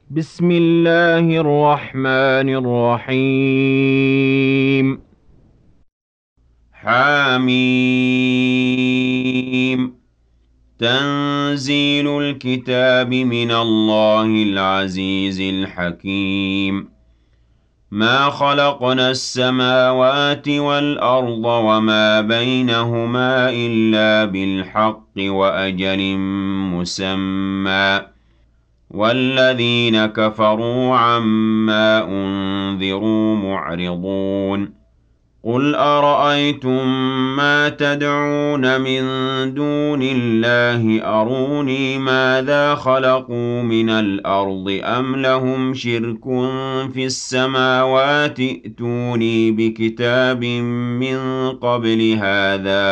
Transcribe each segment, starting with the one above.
بسم الله الرحمن الرحيم. حميم. تنزيل الكتاب من الله العزيز الحكيم. ما خلقنا السماوات والأرض وما بينهما إلا بالحق وأجل مسمى، والذين كفروا عما أنذروا معرضون. قل أرأيتم ما تدعون من دون الله أروني ماذا خلقوا من الأرض أم لهم شرك في السماوات ائتوني بكتاب من قبل هذا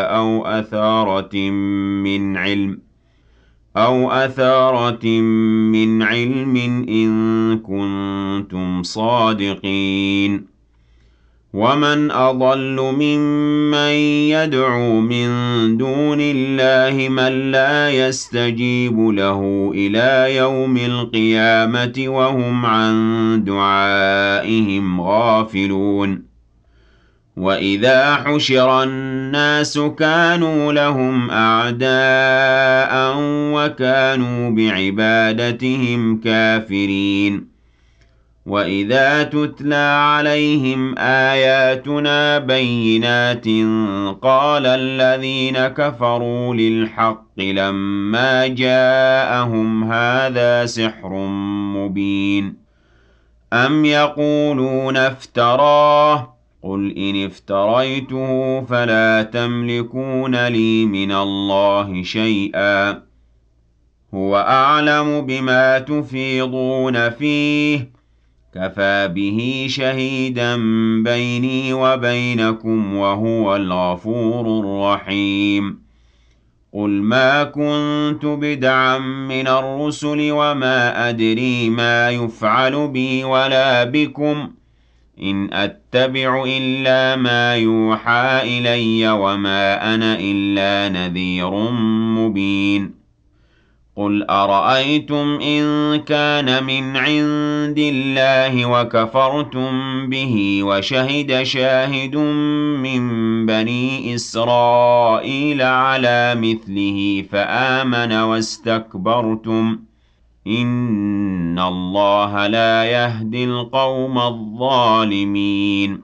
أو أثارة من علم إن كنتم صادقين. ومن أضل ممن يدعو من دون الله من لا يستجيب له إلى يوم القيامة وهم عن دعائهم غافلون. وَإِذَا حُشِرَ النَّاسُ كَانُوا لَهُمْ أَعْدَاءً وَكَانُوا بِعِبَادَتِهِمْ كَافِرِينَ. وَإِذَا تُتْلَىٰ عَلَيْهِمْ آيَاتُنَا بَيِّنَاتٍ قَالَ الَّذِينَ كَفَرُوا لِلْحَقِّ لَمَّا جَاءَهُمْ هَٰذَا سِحْرٌ مُّبِينٌ. أَمْ يَقُولُونَ افْتَرَاهُ ۖ قُلْ إِنِ افْتَرَيْتُهُ فَلَا تَمْلِكُونَ لِي مِنَ اللَّهِ شَيْئًا ۖ هُوَ أَعْلَمُ بِمَا تُفِيضُونَ فِيهِ ۖ كَفَىٰ بِهِ شَهِيدًا بَيْنِي وَبَيْنَكُمْ ۖ وَهُوَ الْغَفُورُ الرَّحِيمُ. قُلْ مَا كُنتُ بِدْعًا مِّنَ الرُّسُلِ وَمَا أَدْرِي مَا يُفْعَلُ بِي وَلَا بِكُمْ ۖ إِنْ أَتَّبِعُ إِلَّا مَا يُوحَىٰ إِلَيَّ وَمَا أَنَا إِلَّا نَذِيرٌ مُّبِينٌ. قُلْ أَرَأَيْتُمْ إِن كَانَ مِنْ عِندِ اللَّهِ وَكَفَرْتُم بِهِ وَشَهِدَ شَاهِدٌ مِّن بَنِي إِسْرَائِيلَ عَلَىٰ مِثْلِهِ فَآمَنَ وَاسْتَكْبَرْتُمْ ۖ إِنَّ اللَّهَ لَا يَهْدِي الْقَوْمَ الظَّالِمِينَ.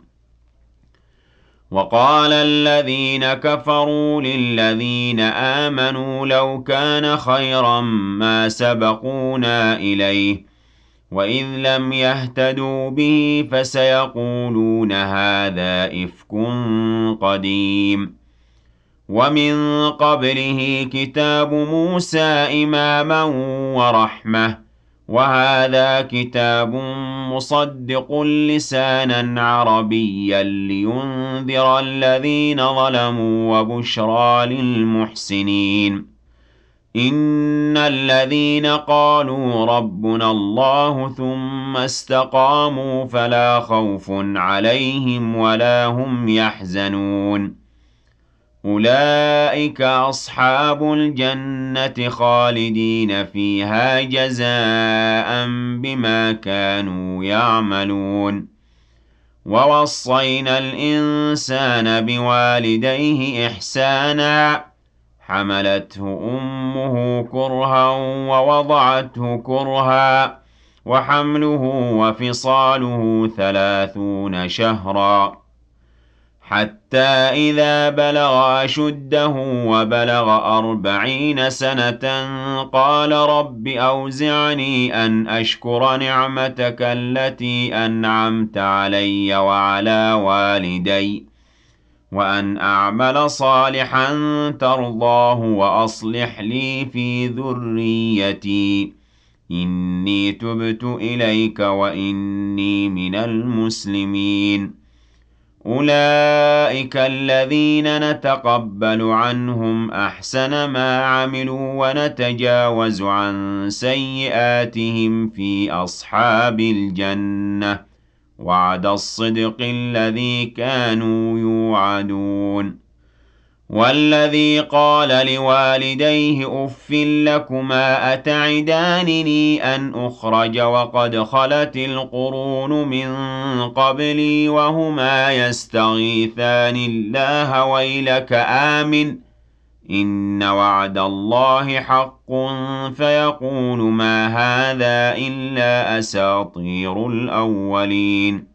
وَقَالَ الَّذِينَ كَفَرُوا لِلَّذِينَ آمَنُوا لَوْ كَانَ خَيْرًا مَّا سَبَقُونَا إِلَيْهِ ۚ وَإِذ لَّمْ يَهْتَدُوا بِهِ فَسَيَقُولُونَ هَٰذَا إِفْكٌ قَدِيمٌ. وَمِن قَبْلِهِ كِتَابُ مُوسَىٰ إِمَامًا وَرَحْمَةً ۚ وَهَٰذَا كِتَابٌ مُّصَدِّقٌ لِّسَانًا عَرَبِيًّا لِّيُنذِرَ الَّذِينَ ظَلَمُوا وَبُشْرَىٰ لِلْمُحْسِنِينَ. إِنَّ الَّذِينَ قَالُوا رَبُّنَا اللَّهُ ثُمَّ اسْتَقَامُوا فَلَا خَوْفٌ عَلَيْهِمْ وَلَا هُمْ يَحْزَنُونَ. أُولَٰئِكَ أَصْحَابُ الْجَنَّةِ خَالِدِينَ فِيهَا جَزَاءً بِمَا كَانُوا يَعْمَلُونَ. وَوَصَّيْنَا الْإِنسَانَ بِوَالِدَيْهِ إِحْسَانًا ۖ حَمَلَتْهُ أُمُّهُ كُرْهًا وَوَضَعَتْهُ كُرْهًا ۖ وَحَمْلُهُ وَفِصَالُهُ 30 شَهْرًا، حَتَّىٰ إِذَا بَلَغَ أَشُدَّهُ وَبَلَغَ 40 سَنَةً قَالَ رَبِّ أَوْزِعْنِي أَنْ أَشْكُرَ نِعْمَتَكَ الَّتِي أَنْعَمْتَ عَلَيَّ وَعَلَىٰ وَالِدَيَّ وَأَنْ أَعْمَلَ صَالِحًا تَرْضَاهُ وَأَصْلِحْ لِي فِي ذُرِّيَّتِي ۖ إِنِّي تُبْتُ إِلَيْكَ وَإِنِّي مِنَ الْمُسْلِمِينَ. أُولَٰئِكَ الَّذِينَ نَتَقَبَّلُ عَنْهُمْ أَحْسَنَ مَا عَمِلُوا وَنَتَجَاوَزُ عَن سَيِّئَاتِهِمْ فِي أَصْحَابِ الْجَنَّةِ ۖ وَعْدَ الصِّدْقِ الَّذِي كَانُوا يُوعَدُونَ. وَالَّذِي قَالَ لِوَالِدَيْهِ أُفٍّ لَّكُمَا أَتَعِدَانِنِي أَنْ أُخْرَجَ وَقَدْ خَلَتِ الْقُرُونُ مِن قَبْلِي وَهُمَا يَسْتَغِيثَانِ اللَّهَ وَيْلَكَ آمِنْ إِنَّ وَعْدَ اللَّهِ حَقٌّ فَيَقُولُ مَا هَٰذَا إِلَّا أَسَاطِيرُ الْأَوَّلِينَ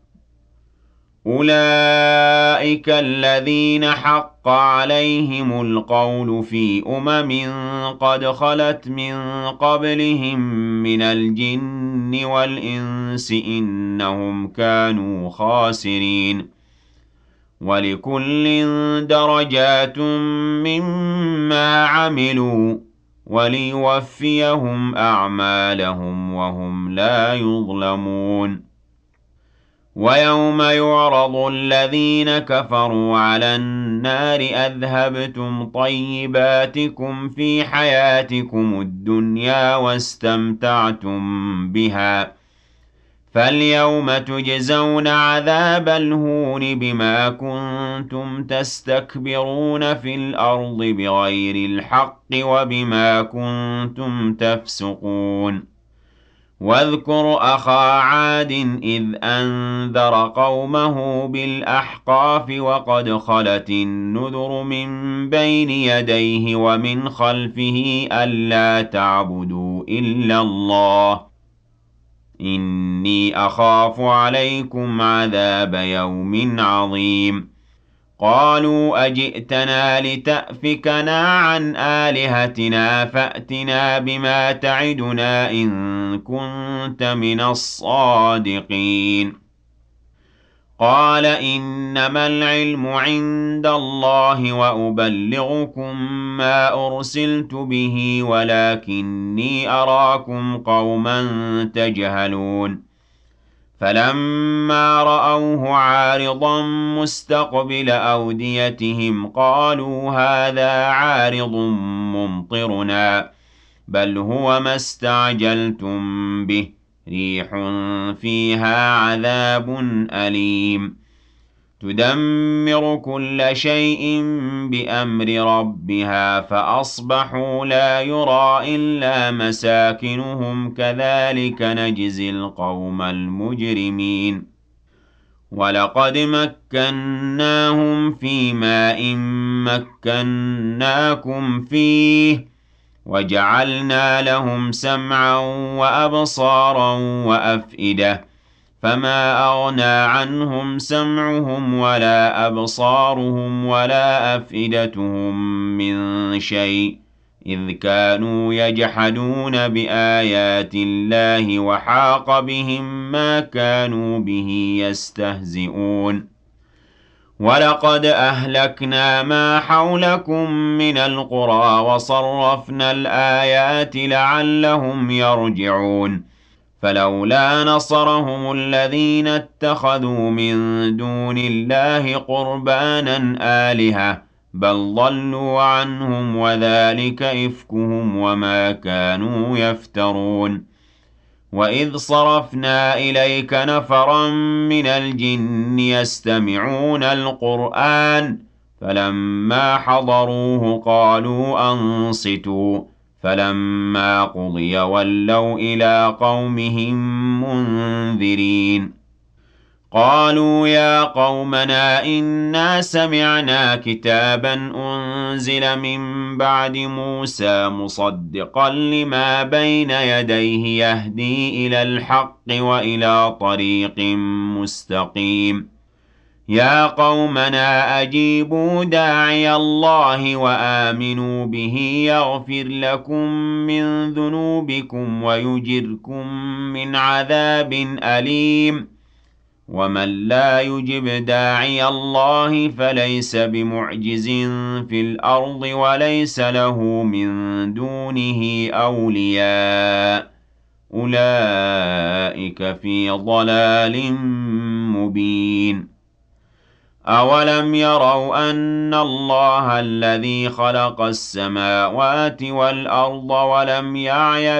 أُولَٰئِكَ الَّذِينَ حَقَّ عَلَيْهِمُ الْقَوْلُ فِي أُمَمٍ قَدْ خَلَتْ مِن قَبْلِهِم مِّنَ الْجِنِّ وَالْإِنسِ ۖ إِنَّهُمْ كَانُوا خَاسِرِينَ وَلِكُلٍّ دَرَجَاتٌ مِّمَّا عَمِلُوا ۖ وَلِيُوَفِّيَهُمْ أَعْمَالَهُمْ وَهُمْ لَا يُظْلَمُونَ وَيَوْمَ يُعْرَضُ الَّذِينَ كَفَرُوا عَلَى النَّارِ أَذْهَبْتُمْ طَيِّبَاتِكُمْ فِي حَيَاتِكُمُ الدُّنْيَا وَاسْتَمْتَعْتُم بِهَا فَالْيَوْمَ تُجْزَوْنَ عَذَابَ الْهُونِ بِمَا كُنتُمْ تَسْتَكْبِرُونَ فِي الْأَرْضِ بِغَيْرِ الْحَقِّ وَبِمَا كُنتُمْ تَفْسُقُونَ وَاذْكُرْ أَخَا عَادٍ إِذْ أَنذَرَ قَوْمَهُ بِالْأَحْقَافِ وَقَدْ خَلَتِ النُّذُرُ مِن بَيْنِ يَدَيْهِ وَمِنْ خَلْفِهِ أَلَّا تَعْبُدُوا إِلَّا اللَّهَ إِنِّي أَخَافُ عَلَيْكُمْ عَذَابَ يَوْمٍ عَظِيمٍ قَالُوا أَجِئْتَنَا لِتَأْفِكَنَا عَنْ آلِهَتِنَا فَأْتِنَا بِمَا تَعِدُنَا إِن كُنتَ مِنَ الصَّادِقِينَ قَالَ إِنَّمَا الْعِلْمُ عِندَ اللَّهِ وَأُبَلِّغُكُم مَّا أُرْسِلْتُ بِهِ وَلَٰكِنِّي أَرَاكُمْ قَوْمًا تَجْهَلُونَ فَلَمَّا رَأَوْهُ عَارِضًا مُّسْتَقْبِلَ أَوْدِيَتِهِمْ قَالُوا هَٰذَا عَارِضٌ مُّمْطِرُنَا ۚ بَلْ هُوَ مَا اسْتَعْجَلْتُم بِهِ ۖ رِيحٌ فِيهَا عَذَابٌ أَلِيمٌ تُدَمِّرُ كُلَّ شَيْءٍ بِأَمْرِ رَبِّهَا فَأَصْبَحُوا لَا يُرَىٰ إِلَّا مَسَاكِنُهُمْ ۚ كَذَٰلِكَ نَجْزِي الْقَوْمَ الْمُجْرِمِينَ وَلَقَدْ مَكَّنَّاهُمْ فِي مَاءٍ مَّكَّنَّاكُمْ فِيهِ وَجَعَلْنَا لَهُمْ سَمْعًا وَأَبْصَارًا وَأَفْئِدَةً فَمَا أَغْنَىٰ عَنْهُمْ سَمْعُهُمْ وَلَا أَبْصَارُهُمْ وَلَا أَفْئِدَتُهُم مِّن شَيْءٍ إِذْ كَانُوا يَجْحَدُونَ بِآيَاتِ اللَّهِ وَحَاقَ بِهِم مَّا كَانُوا بِهِ يَسْتَهْزِئُونَ وَلَقَدْ أَهْلَكْنَا مَا حَوْلَكُم مِّنَ الْقُرَىٰ وَصَرَّفْنَا الْآيَاتِ لَعَلَّهُمْ يَرْجِعُونَ فَلَوْلَا نَصَرَهُمُ الَّذِينَ اتَّخَذُوا مِن دُونِ اللَّهِ قُرْبَانًا آلِهَةً بَلْ ضَلُّوا عَنْهُمْ وَذَٰلِكَ إِفْكُهُمْ وَمَا كَانُوا يَفْتَرُونَ وَإِذْ صَرَفْنَا إِلَيْكَ نَفَرًا مِّنَ الْجِنِّ يَسْتَمِعُونَ الْقُرْآنَ فَلَمَّا حَضَرُوهُ قَالُوا أَنصِتُوا فَلَمَّا قُضِيَ وَلَّوْا إِلَىٰ قَوْمِهِم مُّنذِرِينَ قَالُوا يَا قَوْمَنَا إِنَّا سَمِعْنَا كِتَابًا أُنزِلَ مِن بَعْدِ مُوسَىٰ مُصَدِّقًا لِّمَا بَيْنَ يَدَيْهِ يَهْدِي إِلَى الْحَقِّ وَإِلَىٰ طَرِيقٍ مُّسْتَقِيمٍ يَا قَوْمَنَا أَجِيبُوا دَاعِيَ اللَّهِ وَآمِنُوا بِهِ يَغْفِرْ لَكُم مِّن ذُنُوبِكُمْ وَيُجِرْكُم مِّنْ عَذَابٍ أَلِيمٍ وَمَن لَّا يُجِبْ دَاعِيَ اللَّهِ فَلَيْسَ بِمُعْجِزٍ فِي الْأَرْضِ وَلَيْسَ لَهُ مِن دُونِهِ أَوْلِيَاءُ ۚ أُولَٰئِكَ فِي ضَلَالٍ مُّبِينٍ أَوَلَمْ يَرَوْا أَنَّ اللَّهَ الَّذِي خَلَقَ السَّمَاوَاتِ وَالْأَرْضَ وَلَمْ يَعْيَ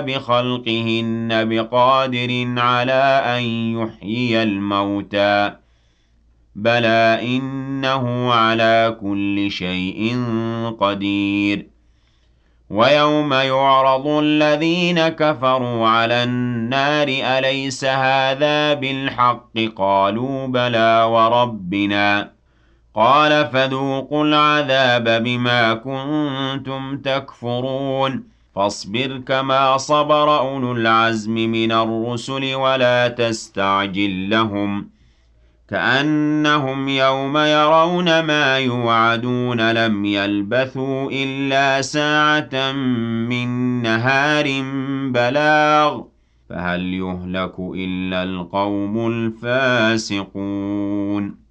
بِخَلْقِهِنَّ بِقَادِرٍ عَلَىٰ أَن يُحْيِيَ الْمَوْتَىٰ بَلَىٰ إِنَّهُ عَلَىٰ كُلِّ شَيْءٍ قَدِيرٌ وَيَوْمَ يُعْرَضُ الَّذِينَ كَفَرُوا عَلَى النَّارِ أَلَيْسَ هَٰذَا بِالْحَقِّ ۖ قَالُوا بَلَىٰ وَرَبِّنَا قَالَ فَذُوقُوا الْعَذَابَ بِمَا كُنتُمْ تَكْفُرُونَ فَاصْبِرْ كَمَا صَبَرَ أُولُو الْعَزْمِ مِنَ الرُّسُلِ وَلَا تَسْتَعْجِل لَّهُمْ ۚ كَأَنَّهُمْ يَوْمَ يَرَوْنَ مَا يُوعَدُونَ لَمْ يَلْبَثُوا إِلَّا سَاعَةً مِّن نَّهَارٍ بَلَاغٌ ۚ فَهَلْ يُهْلَكُ إِلَّا الْقَوْمُ الْفَاسِقُونَ